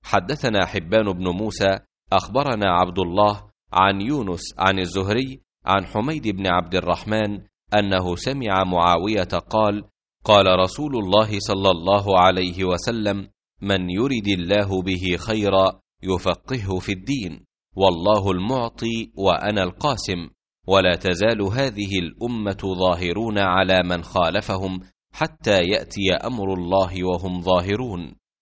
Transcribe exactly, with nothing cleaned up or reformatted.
حدثنا حبان بن موسى أخبرنا عبد الله عن يونس عن الزهري عن حميد بن عبد الرحمن أنه سمع معاوية قال: قال رسول الله صلى الله عليه وسلم: من يرد الله به خيرا يفقهه في الدين، والله المعطي وأنا القاسم، ولا تزال هذه الأمة ظاهرون على من خالفهم حتى يأتي أمر الله وهم ظاهرون.